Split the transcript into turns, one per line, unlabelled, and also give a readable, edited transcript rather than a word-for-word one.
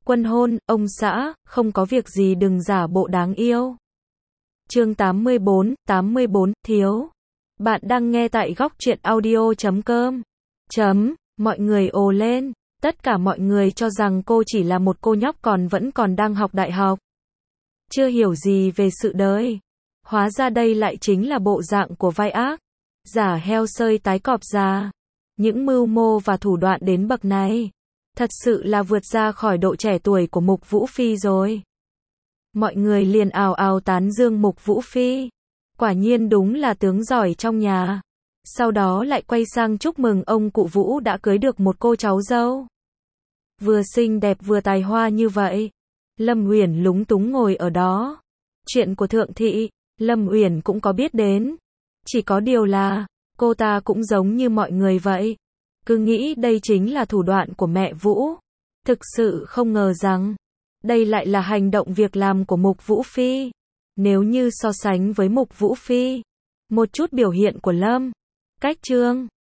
Quân hôn, ông xã, không có việc gì đừng giả bộ đáng yêu. Chương 84, thiếu. Bạn đang nghe tại góc truyện audio.com. Mọi người ồ lên. Tất cả mọi người cho rằng cô chỉ là một cô nhóc vẫn còn đang học đại học. Chưa hiểu gì về sự đời. Hóa ra đây lại chính là bộ dạng của vai ác. Giả heo sơi tái cọp già. Những mưu mô và thủ đoạn đến bậc này. Thật sự là vượt ra khỏi độ trẻ tuổi của Mục Vũ Phi rồi. Mọi người liền ào ào tán dương Mục Vũ Phi. Quả nhiên đúng là tướng giỏi trong nhà. Sau đó lại quay sang chúc mừng ông cụ Vũ đã cưới được một cô cháu dâu. Vừa xinh đẹp vừa tài hoa như vậy. Lâm Uyển lúng túng ngồi ở đó. Chuyện của Thượng thị, Lâm Uyển cũng có biết đến. Chỉ có điều là, cô ta cũng giống như mọi người vậy. Cứ nghĩ đây chính là thủ đoạn của mẹ Vũ. Thực sự không ngờ rằng, đây lại là hành động việc làm của Mục Vũ Phi. Nếu như so sánh với Mục Vũ Phi, một chút biểu hiện của Lâm Cách Trương,